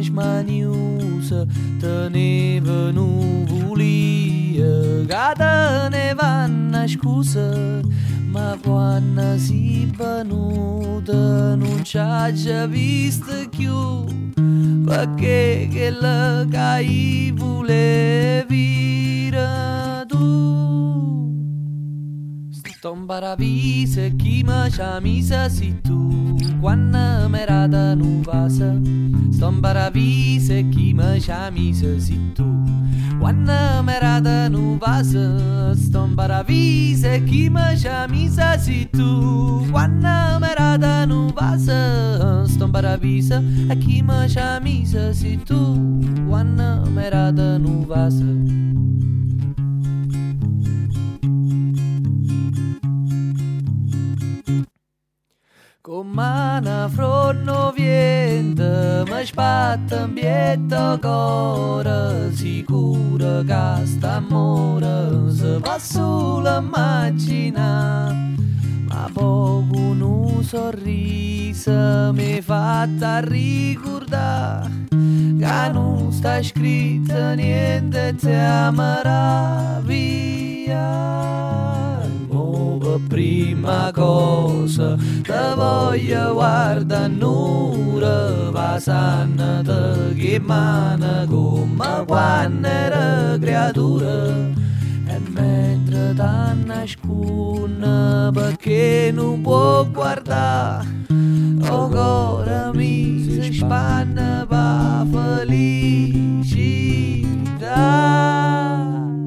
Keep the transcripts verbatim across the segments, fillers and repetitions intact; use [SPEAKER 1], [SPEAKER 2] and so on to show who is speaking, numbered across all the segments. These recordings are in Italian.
[SPEAKER 1] smaniusa teneva nu volia gata ne vanna scusa ma quando si venuta non c'ha già vista più perché che la cai volevi tu Stombaravisa chi mi c'ha misa si tu quando m'era da nu vasa Stombaravisa chi mi c'ha misa si tu quando m'era da nu vasa Stombaravisa chi mi c'ha misa si tu quando m'era da nu vasa Stombaravisa chi mi c'ha misa si tu quando m'era da nu vasa Come una fronno viente mi spatta in bietta cora sicura che st'amore se va solo immaginare ma poco un sorriso mi fatta ricordare che non sta scritto niente ti amerà via prima cosa te voglio guarda nura vasana te che mana come quando era creatura e mentre t'annascuna perché non può guardare ancora mi si spanna per felicità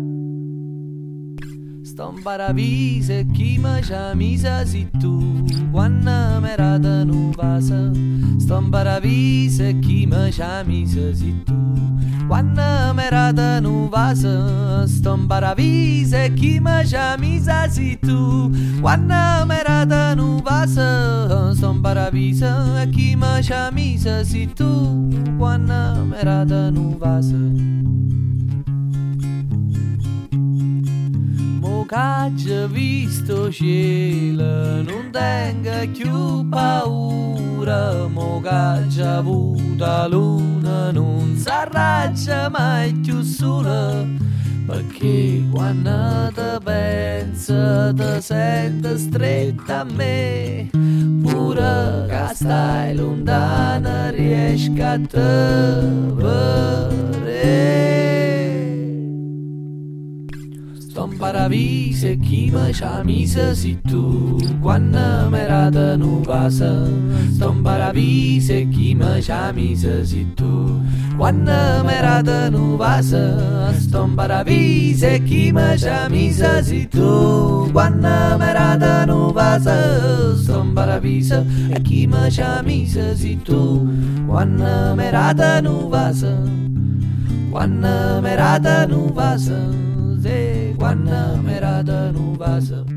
[SPEAKER 1] Stombaravisa chi mi c'ha misa si tu quando m'era da nu vasa Stombaravisa chi mi c'ha misa si tu quando m'era da nu vasa Stombaravisa chi mi c'ha misa si tu quando m'era da nu vasa Stombaravisa chi mi c'ha misa si tu quando m'era da nu vasa Che visto cielo non tenga più paura mo che avuta luna non s'arraccia mai più sola perché quando te pensa te sente stretta a me pure che stai lontana riesci a te vedere Stombaravisa chi mi c'ha misa si tu quando m'era da nu vasa Stombaravisa chi mi c'ha misa si tu quando m'era da nu vasa Stombaravisa chi mi c'ha misa si tu quando m'era da nu vasa Stombaravisa chi mi c'ha misa si tu quando m'era da nu vasa quando m'era da nu vasa quando m'era da nu vasa